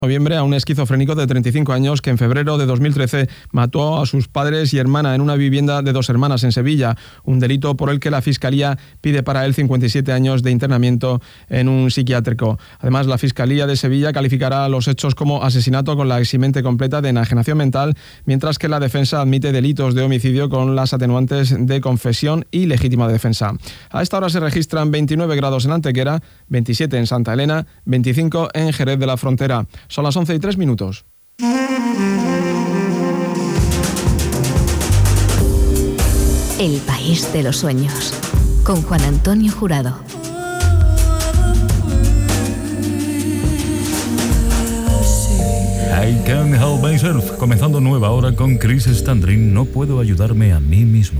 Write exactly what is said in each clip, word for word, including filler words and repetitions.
noviembre a un esquizofrénico de treinta y cinco años que en febrero de dos mil trece mató a sus padres y hermana en una vivienda de dos hermanas en Sevilla, un delito por el que la Fiscalía pide para él cincuenta y siete años de internamiento en un psiquiátrico. Además, la Fiscalía de Sevilla calificará los hechos como asesinato con la eximente completa de enajenación mental, mientras que la defensa admite delitos de homicidio con las atenuantes de confesión y legítima defensa. A esta hora se registran veintinueve grados en Antequera, veintisiete en Santa Elena, veinticinco en Jerez de la Frontera. Son las once y tres minutos. El país de los sueños, con Juan Antonio Jurado. I Can't Help Myself, comenzando nueva hora con Chris Standring. No puedo ayudarme a mí mismo.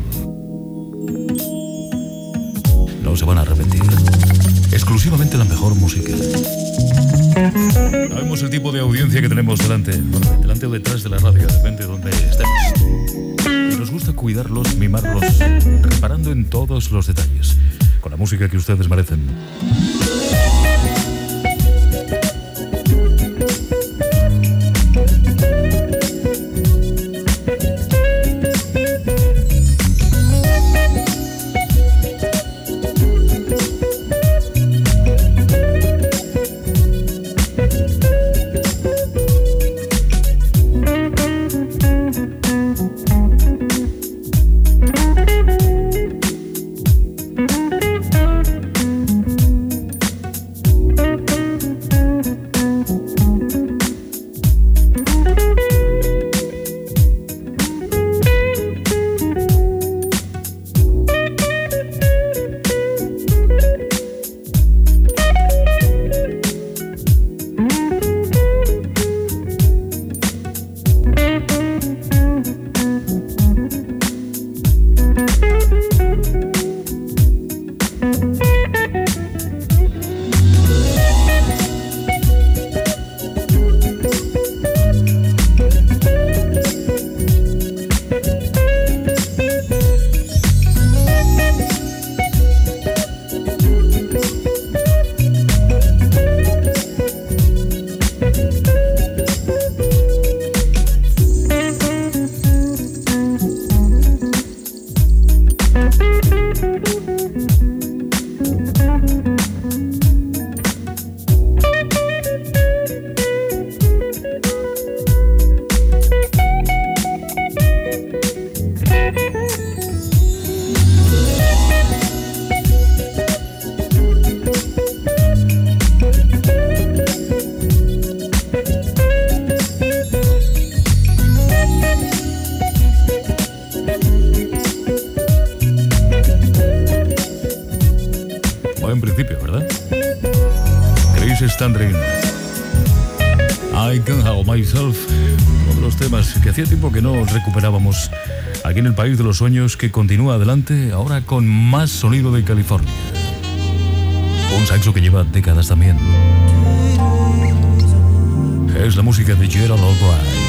No se van a arrepentir. Exclusivamente la mejor música. Sabemos el tipo de audiencia que tenemos delante, bueno, delante o detrás de la radio, depende de donde estemos. Y nos gusta cuidarlos, mimarlos, reparando en todos los detalles, con la música que ustedes merecen. Hacía tiempo que no recuperábamos aquí en el país de los sueños, que continúa adelante ahora con más sonido de California. Un saxo que lleva décadas también. Es la música de Gerald Albright.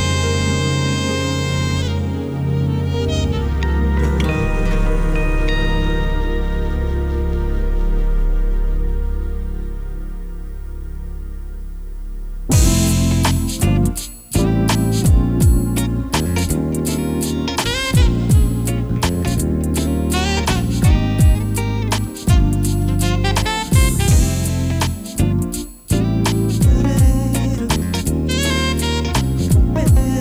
With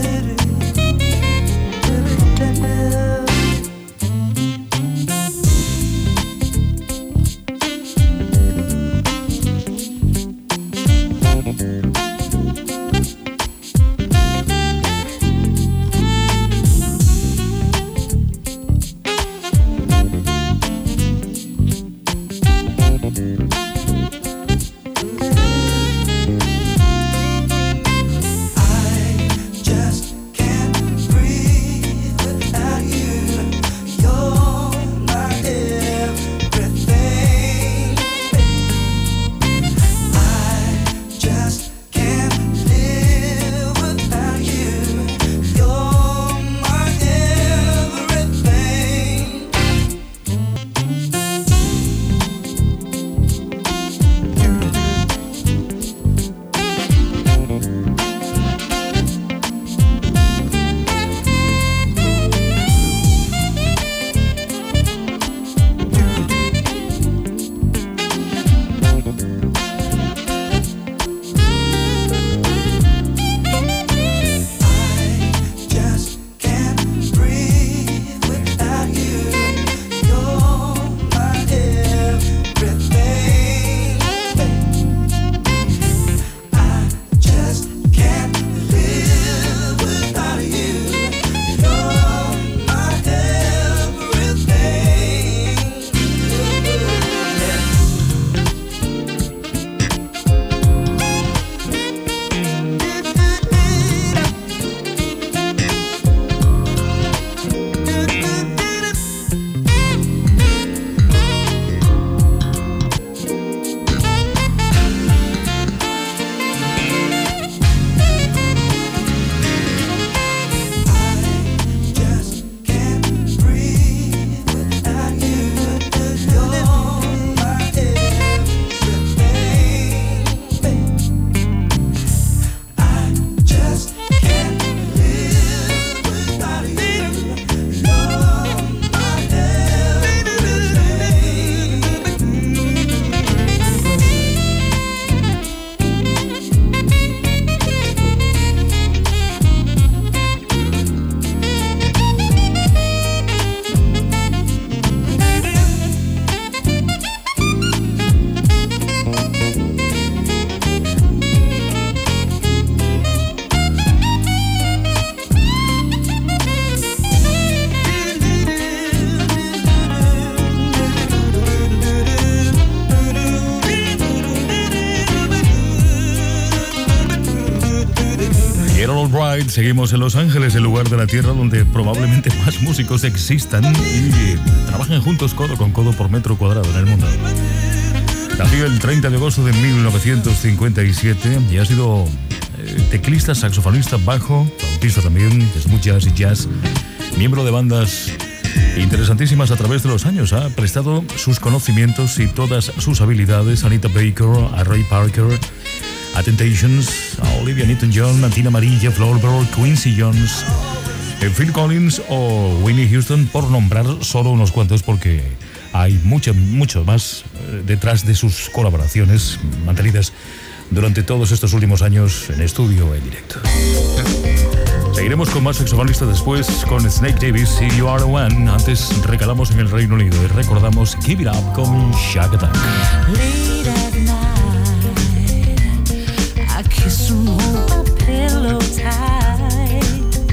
Get All Right, seguimos en Los Ángeles, el lugar de la Tierra donde probablemente más músicos existan y trabajan juntos codo con codo por metro cuadrado en el mundo. Nació el treinta de agosto de mil novecientos cincuenta y siete y ha sido eh, teclista, saxofonista, bajo, flautista también, de smooth jazz y jazz, miembro de bandas interesantísimas a través de los años. Ha prestado sus conocimientos y todas sus habilidades a Anita Baker, a Ray Parker, a Temptations, a Olivia Newton-John, a Tina Marie, Jeff Lorber, Quincy Jones, Phil Collins o Whitney Houston, por nombrar solo unos cuantos, porque hay mucho, mucho más detrás de sus colaboraciones mantenidas durante todos estos últimos años en estudio en directo. Seguiremos con más saxofonistas después, con Snake Davis y You Are the One. Antes recalamos en el Reino Unido y recordamos Give It Up con Shack Attack. Late at night, I kiss and hold my pillow tight.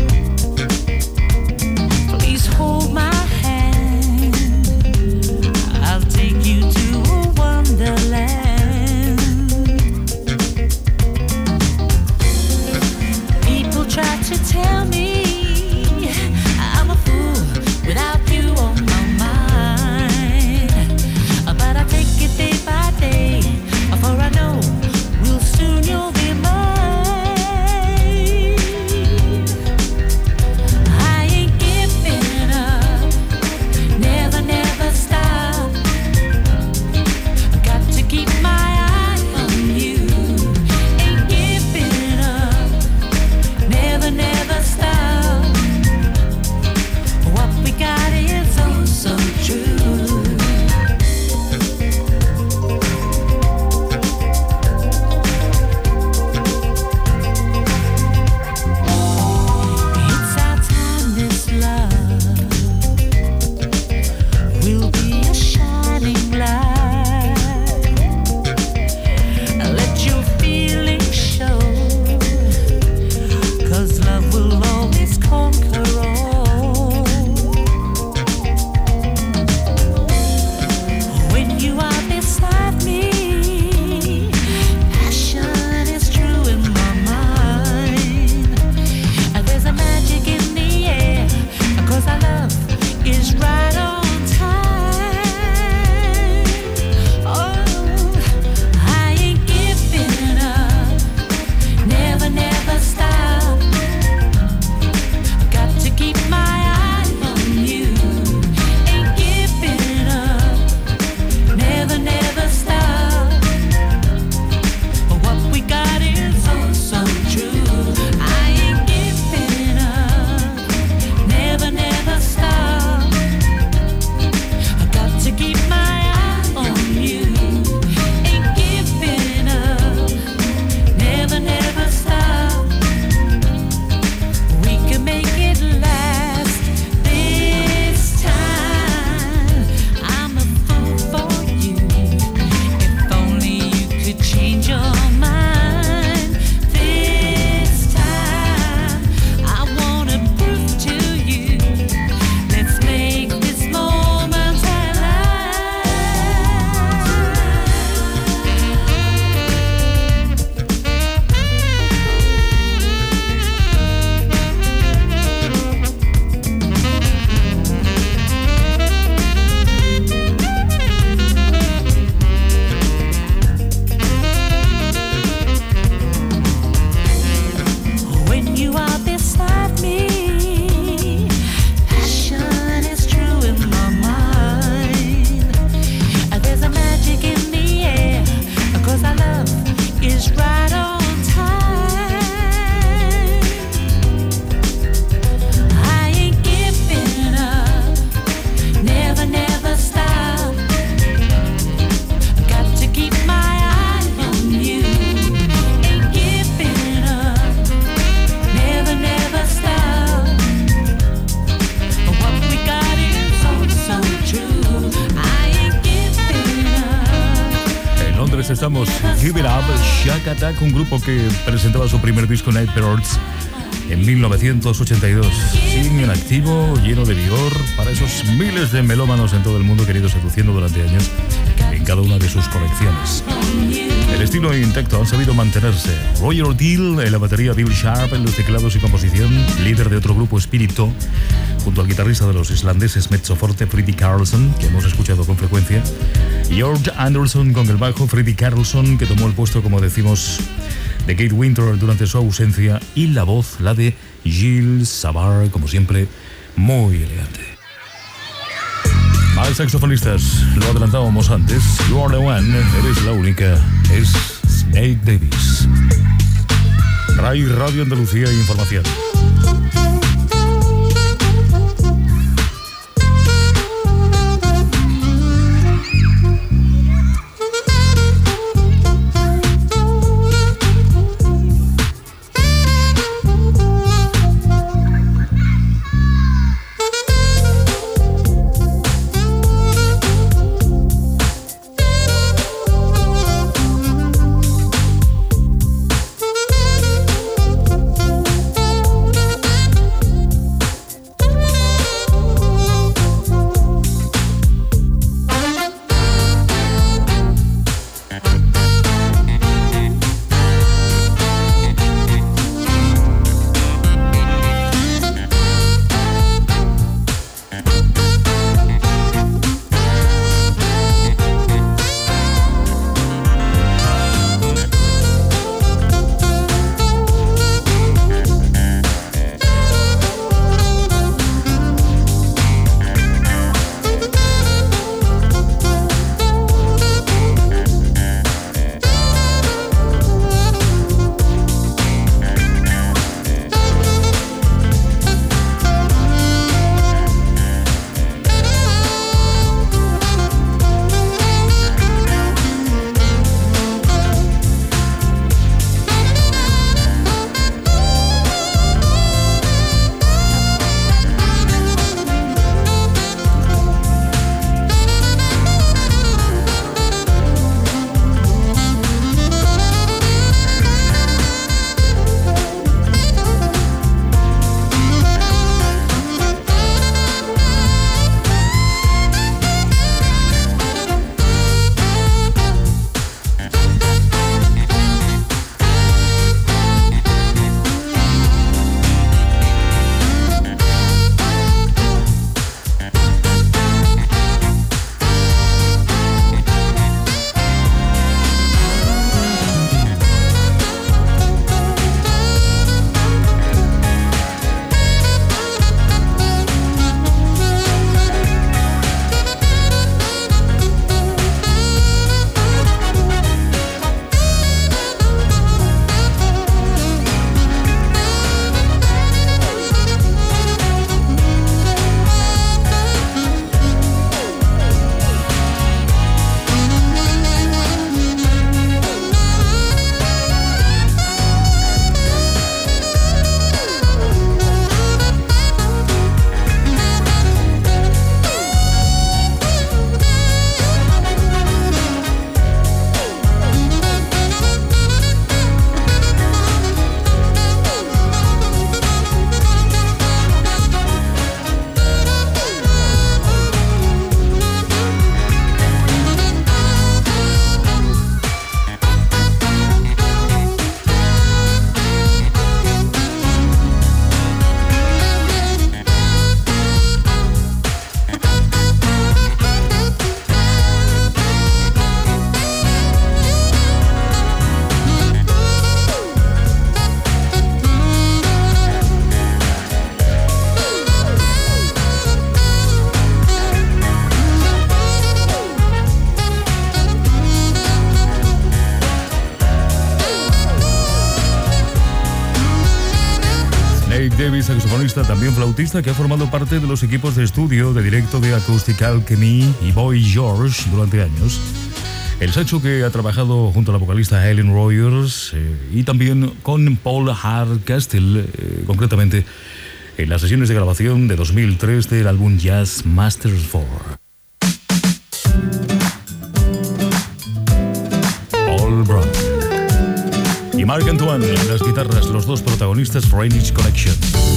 Please hold my hand, I'll take you to a wonderland. People try to tell me I'm a fool without you on my mind, but I take it day by day, for I know we'll soon you'll be mine. I ain't giving up, never, never stop. Got to keep my eye on you. Ain't giving up, never, never stop. What we got is oh so true. It's our time, this love will be a shining light. Let your feelings show, 'cause love will always conquer all. When you are beside me, passion is true in my mind. There's a magic in the air, 'cause our love is right on time. Oh, I ain't giving up, never, never stop. Got to keep my eye on you. Ain't giving up, never, never stop. What we got is oh so true. I ain't giving up, never, never stop. Got to keep my eye on you. Ain't giving up, never, never stop. We can make it last this time. I'm a fool for you. If only you could change your mind this time. I wanna prove to you. Let's make this moment last. When you are beside me, passion is true in my mind. There's a magic in the air, 'cause our love is right on time. I ain't giving up, never, never stop. Got to keep my eye on you. Ain't giving up, never, never stop. What we got is oh so true. I ain't giving up. En Londres estamos, Give It Up, Shack Attack, un grupo que presentaba su primer disco Night Birds en mil novecientos ochenta y dos. Siguen en activo, lleno de vigor para esos miles de melómanos en todo el mundo que han ido seduciendo durante años en cada una de sus colecciones. El estilo intacto han sabido mantenerse. Roger Deal en la batería, Bill Sharp en los teclados y composición, líder de otro grupo Spirito, junto al guitarrista de los islandeses Mezzoforte, Freddie Carlson, que hemos escuchado con frecuencia, George Anderson con el bajo, Freddie Carlson, que tomó el puesto, como decimos, de Kate Winter durante su ausencia, y la voz, la de Gilles Savard, como siempre, muy elegante. Más saxofonistas, lo adelantábamos antes. You are the one, eres la única, es Snake Davis. Rai Radio Andalucía Información. Davis, saxofonista, también flautista, que ha formado parte de los equipos de estudio de directo de Acoustic Alchemy y Boy George durante años. El saxo que ha trabajado junto a la vocalista Helen Rogers eh, y también con Paul Hardcastle, eh, concretamente en las sesiones de grabación de dos mil tres del álbum Jazz Masters cuatro. Paul Brown. Y Marc Antoine en las guitarras, los dos protagonistas, Rainage Connection.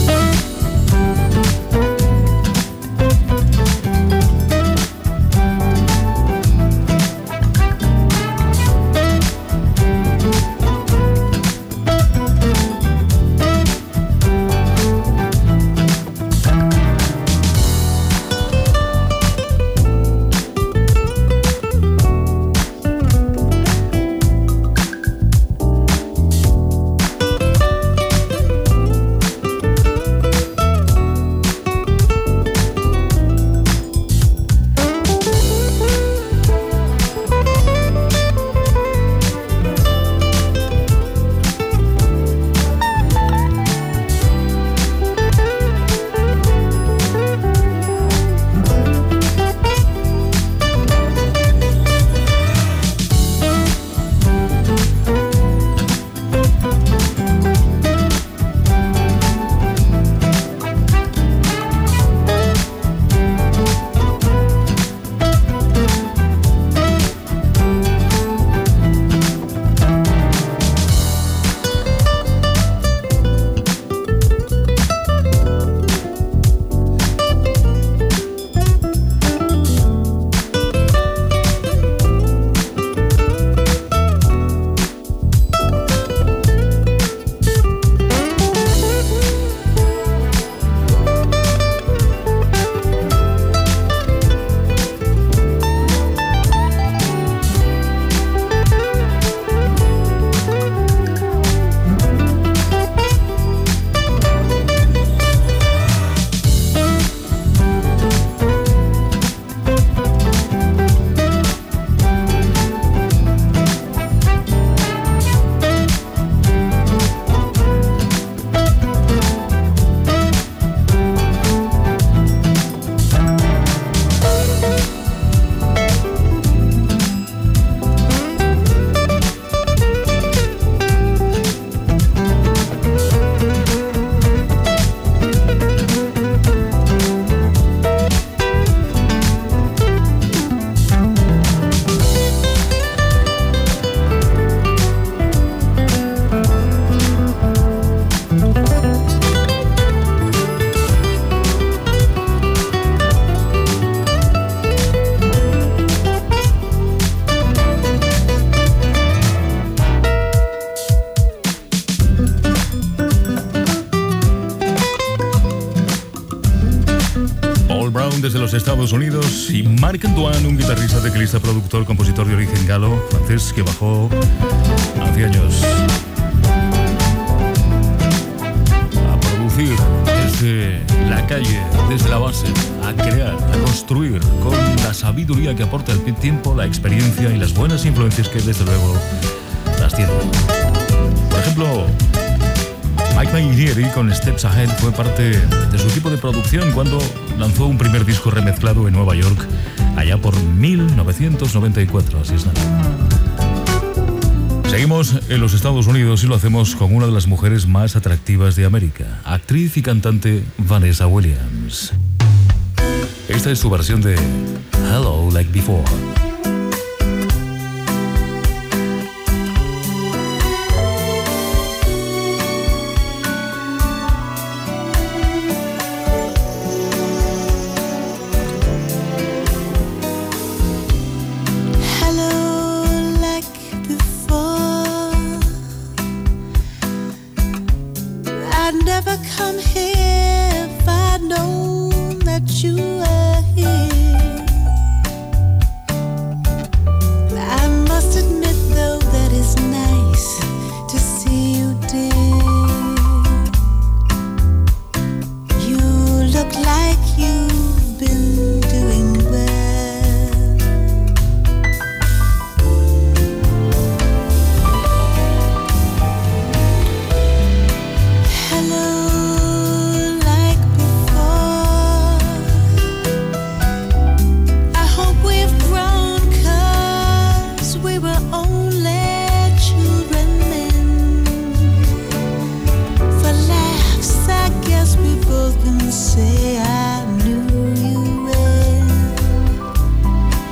Desde los Estados Unidos, y Marc Antoine, un guitarrista, teclista, productor, compositor de origen galo, francés, que bajó hace años a producir desde la calle, desde la base, a crear, a construir, con la sabiduría que aporta el tiempo, la experiencia y las buenas influencias que desde luego las tiene. Por ejemplo, Mike Mainieri con Steps Ahead fue parte de su equipo de producción cuando lanzó un primer disco remezclado en Nueva York allá por mil novecientos noventa y cuatro, así es nada. Seguimos en los Estados Unidos y lo hacemos con una de las mujeres más atractivas de América, actriz y cantante Vanessa Williams. Esta es su versión de Hello Like Before.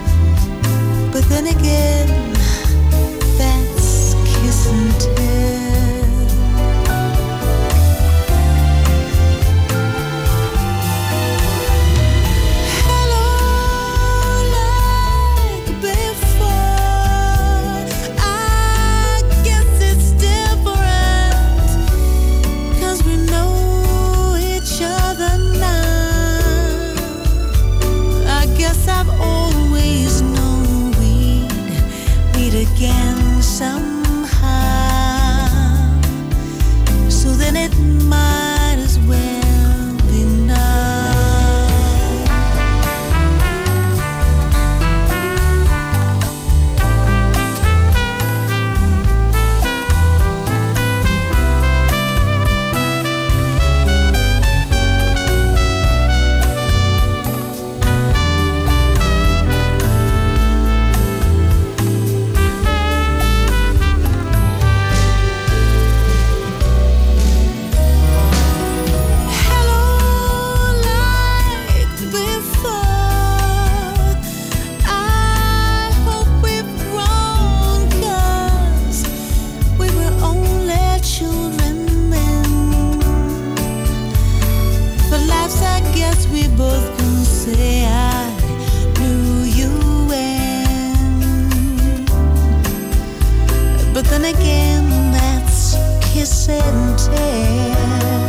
Then again, that's kiss and tell. both can say I knew you when. But then again, that's kiss and tell.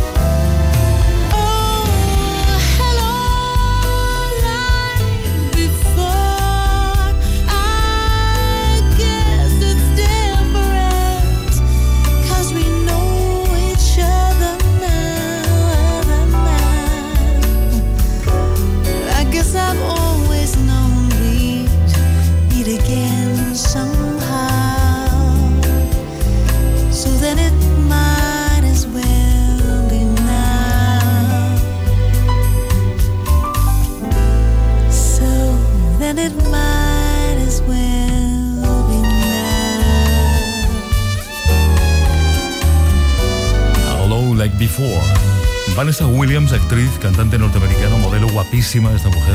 Before. Vanessa Williams, actriz, cantante norteamericana, modelo, guapísima esta mujer.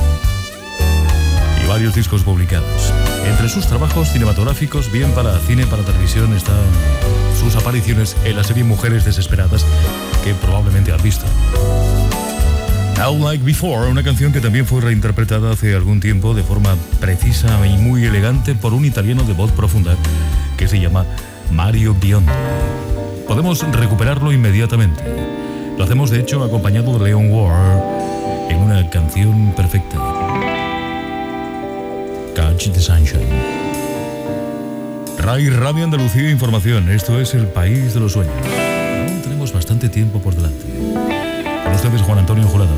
Y varios discos publicados. Entre sus trabajos cinematográficos, bien para cine, para televisión, están sus apariciones en la serie Mujeres Desesperadas, que probablemente has visto. Now Like Before, una canción que también fue reinterpretada hace algún tiempo de forma precisa y muy elegante por un italiano de voz profunda que se llama Mario Biondi. Podemos recuperarlo inmediatamente. Lo hacemos, de hecho, acompañado de Leon Ward en una canción perfecta. Catch the Sunshine. Rai Radio Andalucía Información. Esto es el país de los sueños. Aún tenemos bastante tiempo por delante. Con ustedes, Juan Antonio Jurado.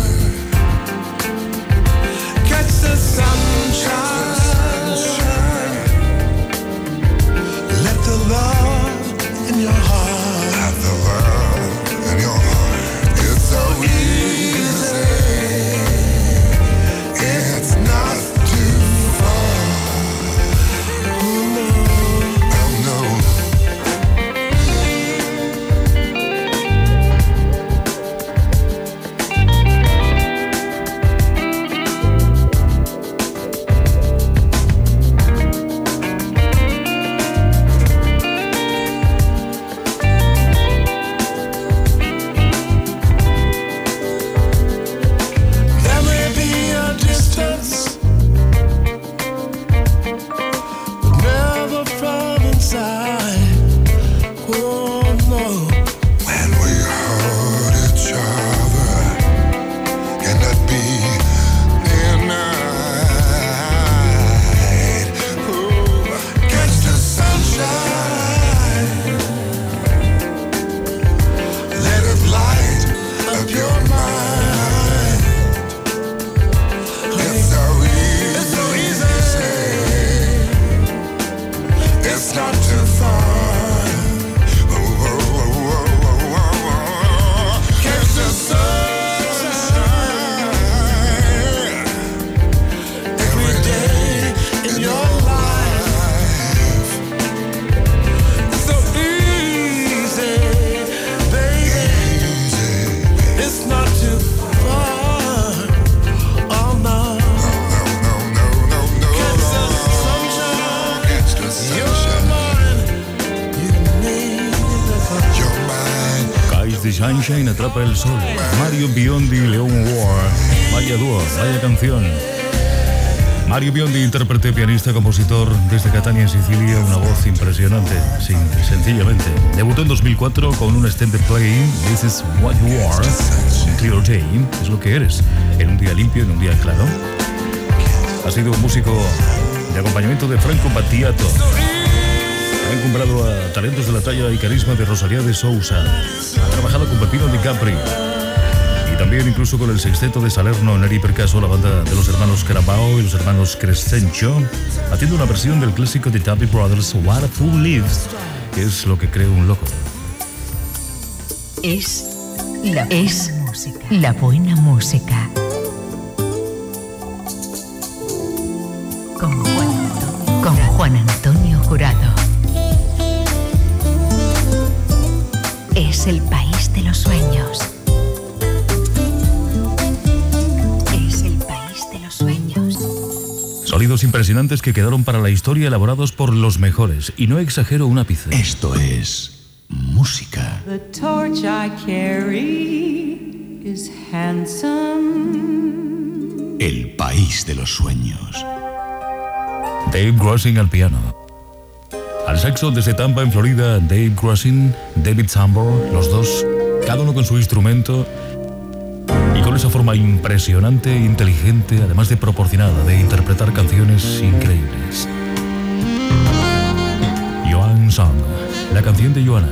Catch the sunshine. Sunshine atrapa el sol. Mario Biondi y Leon Ward. Vaya dúo, vaya canción. Mario Biondi, intérprete, pianista, compositor desde Catania, en Sicilia, una voz impresionante, sí, sencillamente. Debutó en dos mil cuatro con un extended play, This is What You Are, un clear day, es lo que eres, en un día limpio, en un día claro. Ha sido un músico de acompañamiento de Franco Battiato. Ha encumbrado a talentos de la talla y carisma de Rosalía de Sousa. Ha trabajado con Pepino Di Capri. Y también incluso con el sexteto de Salerno, Neri Percaso, la banda de los hermanos Carabao y los hermanos Crescencio, haciendo una versión del clásico de Doobie Brothers, What a Fool Lives, que es lo que cree un loco. Es la, es música. La buena música. Con Juan Antonio, con Juan Antonio Jurado. Es el país de los sueños. Es el país de los sueños. Sonidos impresionantes que quedaron para la historia, elaborados por los mejores. Y no exagero un ápice. Esto es música. The torch I carry is handsome. El país de los sueños. Dave Grossing al piano. Al saxo desde Tampa, en Florida, Dave Grossing, David Sambor, los dos, cada uno con su instrumento y con esa forma impresionante, inteligente, además de proporcionada, de interpretar canciones increíbles. Joan Song, la canción de Joana.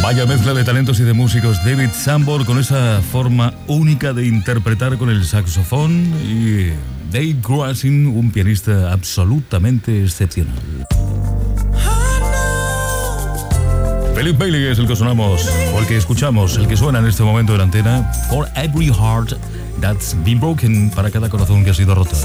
Vaya mezcla de talentos y de músicos. David Sanborn con esa forma única de interpretar con el saxofón y Dave Grusin, un pianista absolutamente excepcional. Philip Bailey es el que sonamos, o el que escuchamos, el que suena en este momento en la antena. For every heart that's been broken, para cada corazón que ha sido roto.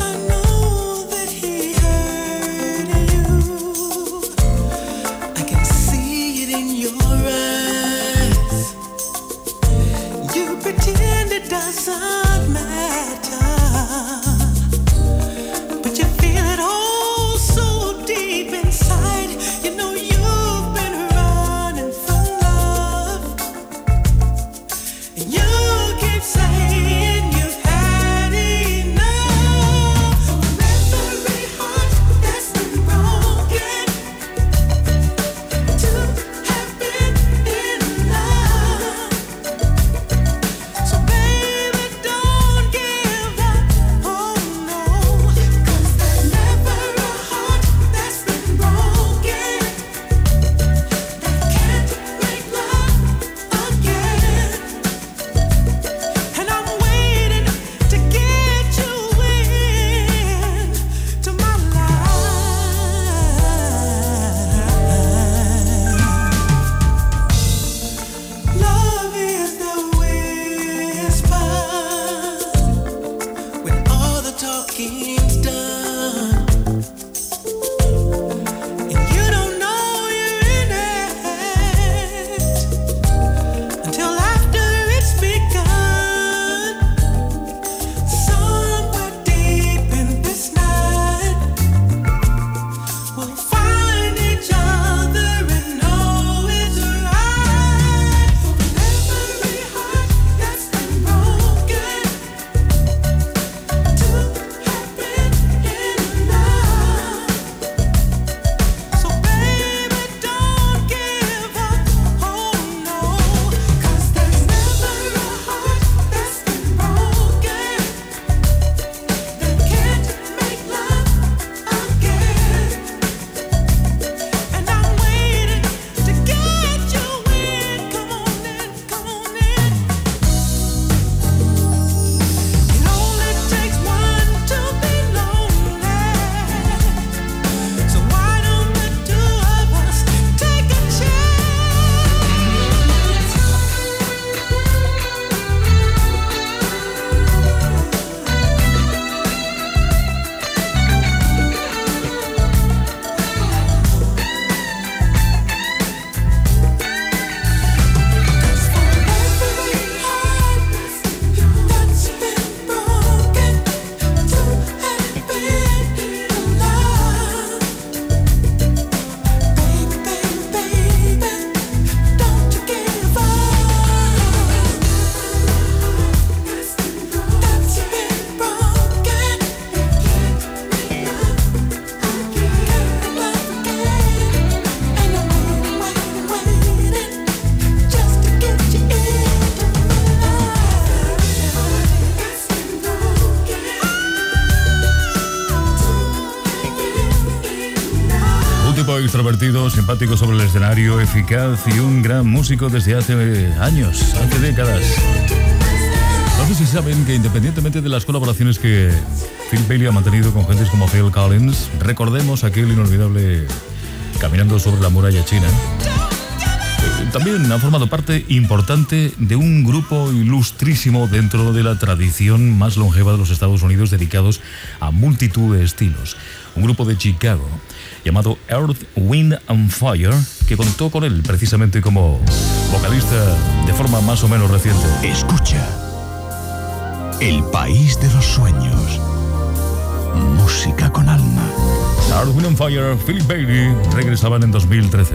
Extrovertido, simpático sobre el escenario, eficaz y un gran músico desde hace años, hace décadas. No sé si saben que independientemente de las colaboraciones que Phil Bailey ha mantenido con gentes como Phil Collins, recordemos aquel inolvidable Caminando sobre la muralla china. También ha formado parte importante de un grupo ilustrísimo dentro de la tradición más longeva de los Estados Unidos dedicados a multitud de estilos. Un grupo de Chicago llamado Earth, Wind and Fire, que contó con él precisamente como vocalista de forma más o menos reciente. Escucha. El país de los sueños. Música con alma. Earth, Wind and Fire, Philip Bailey, regresaban en dos mil trece.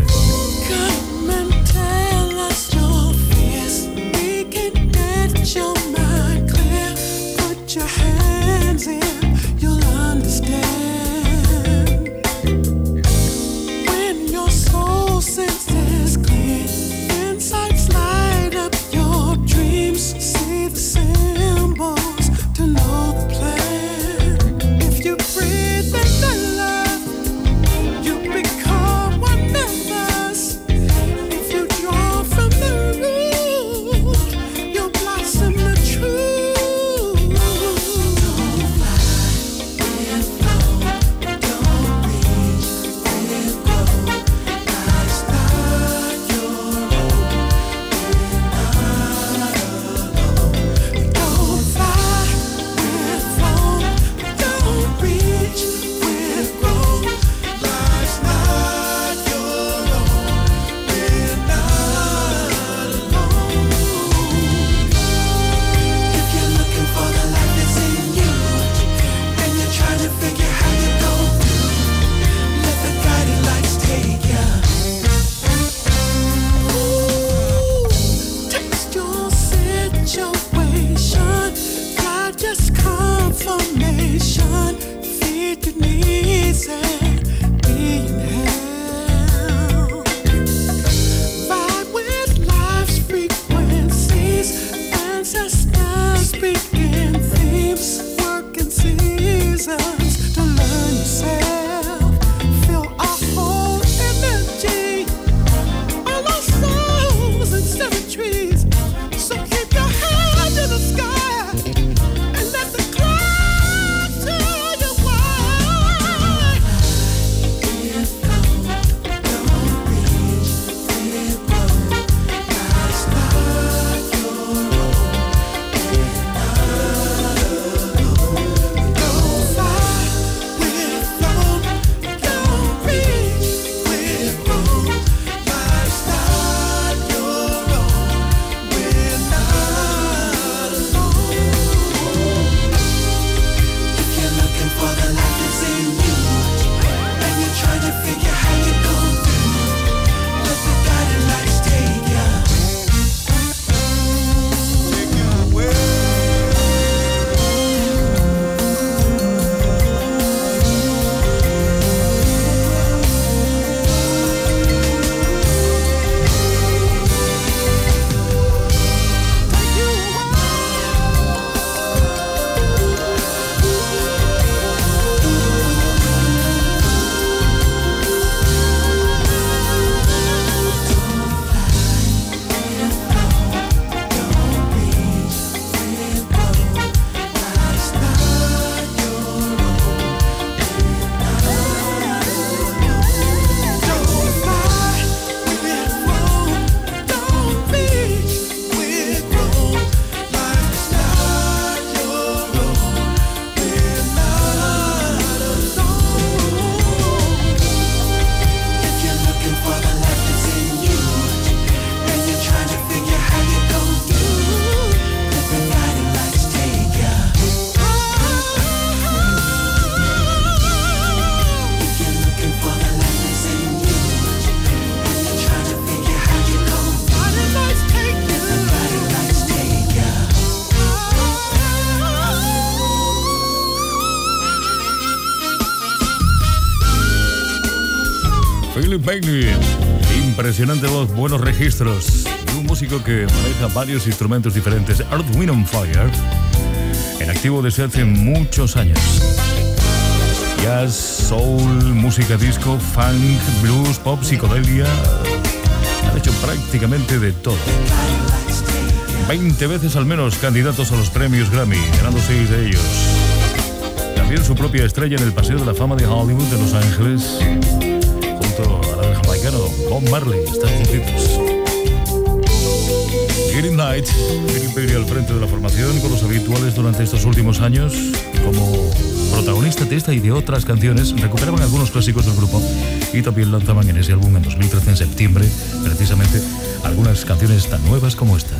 Philip Bailey. Impresionante voz, buenos registros. Y un músico que maneja varios instrumentos diferentes. Earth, Wind and Fire. En activo desde hace muchos años. Jazz, soul, música disco, funk, blues, pop, psicodelia. Han hecho prácticamente de todo. veinte veces al menos candidatos a los premios Grammy, ganando seis de ellos. También su propia estrella en el Paseo de la Fama de Hollywood de Los Ángeles, junto al del jamaicano Bob Marley. Están juntitos. Getting Night, Philip Bailey al frente de la formación con los habituales durante estos últimos años. Como protagonista de esta y de otras canciones, recuperaban algunos clásicos del grupo y también lanzaban en ese álbum en dos mil trece, en septiembre, precisamente, algunas canciones tan nuevas como esta.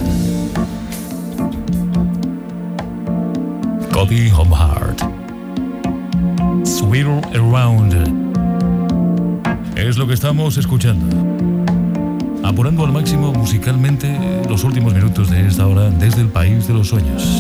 Cody Homehart, Swirl Around, es lo que estamos escuchando. Apurando al máximo musicalmente los últimos minutos de esta hora desde el País de los Sueños.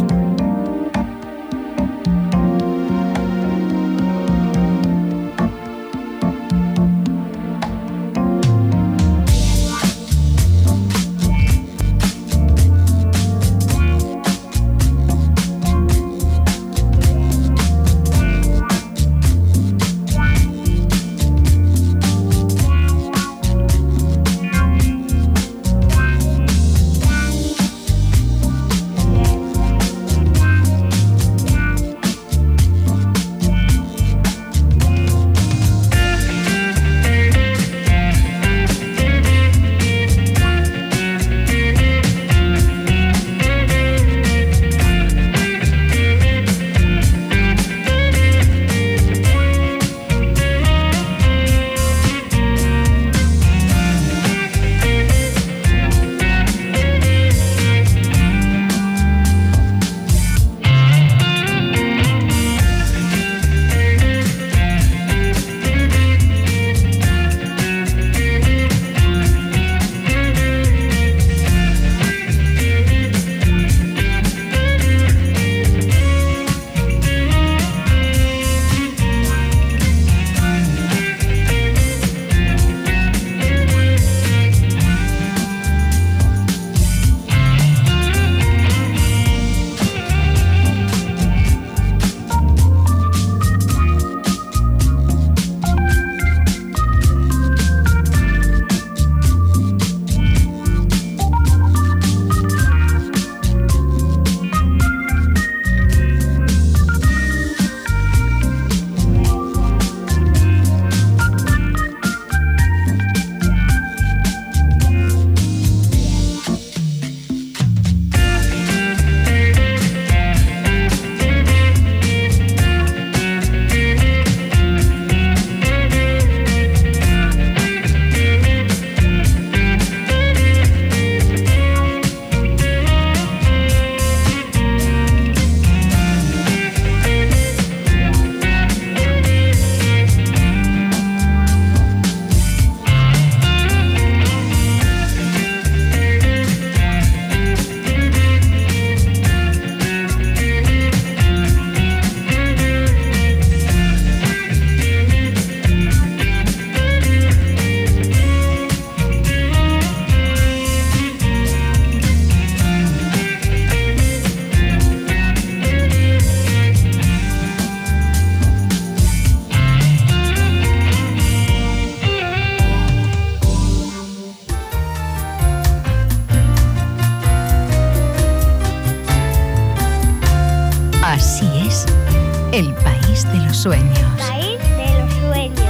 El País de los Sueños. País de los Sueños.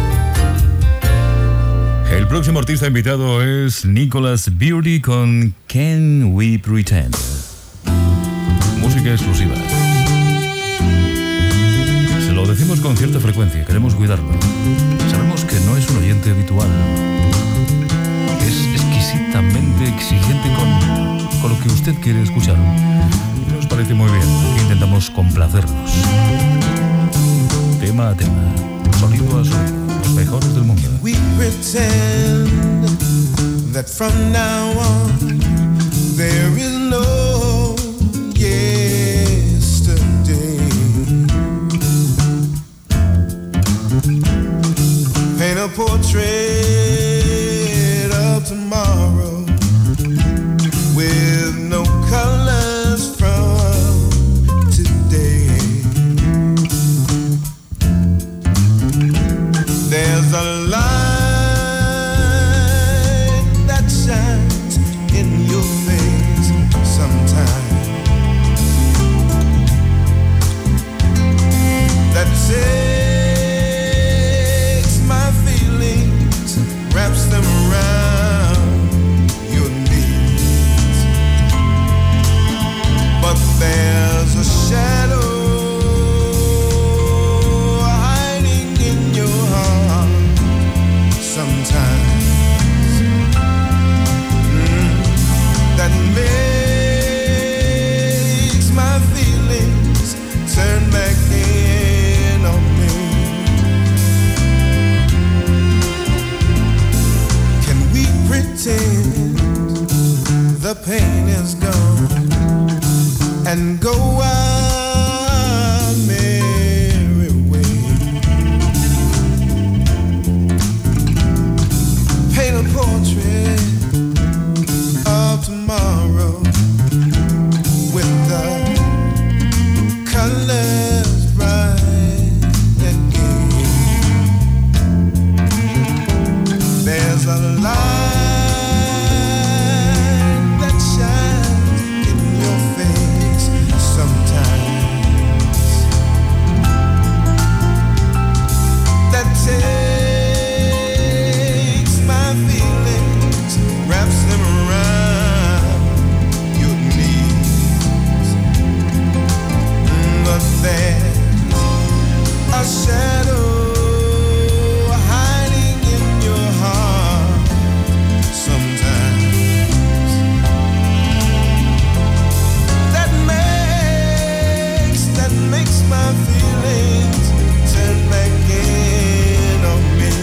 El próximo artista invitado es Nicholas Beardy con Can We Pretend. Música exclusiva. Se lo decimos con cierta frecuencia, queremos cuidarlo. Sabemos que no es un oyente habitual. Es exquisitamente exigente con, con lo que usted quiere escuchar. Y nos parece muy bien. Aquí intentamos complacernos. Tema a tema, sonido a sonido, los mejores del mundo. We pretend that from now on there is no yesterday. Paint a portrait of tomorrow with no colors from today. There's a light that shines in your face sometimes that takes my feelings, wraps them around your knees. But there's a shadow hiding in your heart sometimes, mm, that makes my feelings turn back in on me. Can we pretend the pain is gone and go our merry way? Paint a portrait of tomorrow with the colors bright and gay. There's a light that shines in your face sometimes that takes my feelings, wraps them around your knees. But there's a shadow hiding in your heart sometimes that makes, that makes my feelings turn back in on me.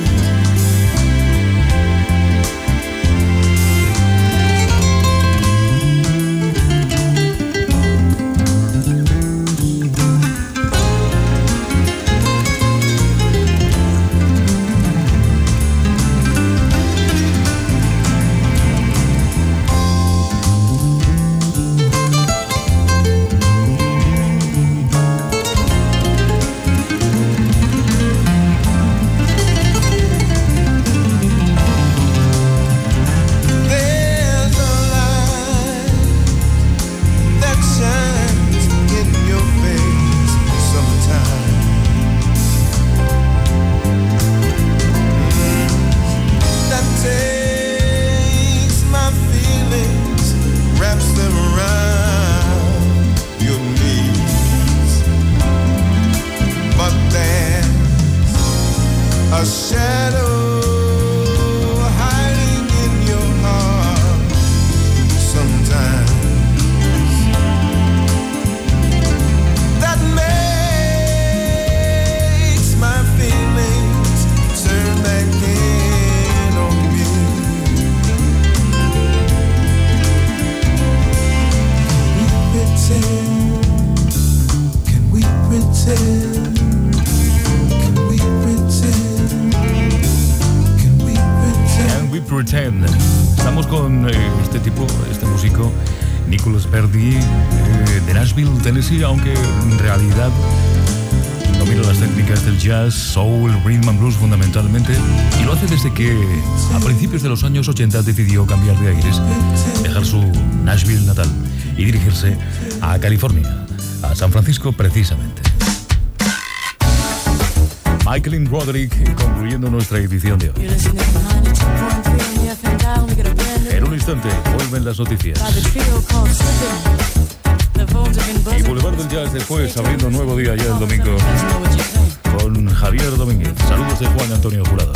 There's a light that shines in your face sometimes, mm, that takes my feelings, wraps them around your knees. But there's a shadow hiding in your heart sometimes that makes my feelings turn back in on me. Can we pretend? Can we pretend? Can we pretend? Can we pretend? Estamos con eh, este tipo, este músico, Nicholas Verdi, eh, de Nashville, Tennessee, aunque en realidad domina las técnicas del jazz, soul, rhythm and blues fundamentalmente, y lo hace desde que a principios de los años ochenta decidió cambiar de aires, dejar su Nashville natal y dirigirse a California, a San Francisco precisamente. Michael Roderick concluyendo nuestra edición de hoy. En un instante vuelven las noticias. Y Boulevard del Jazz después, abriendo un nuevo día ya el domingo con Javier Domínguez. Saludos de Juan Antonio Jurado.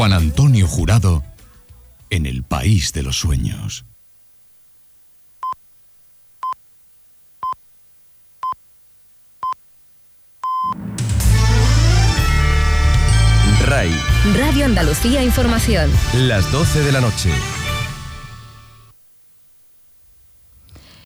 Juan Antonio Jurado en el País de los Sueños. RAI. Radio Andalucía Información. Las doce de la noche.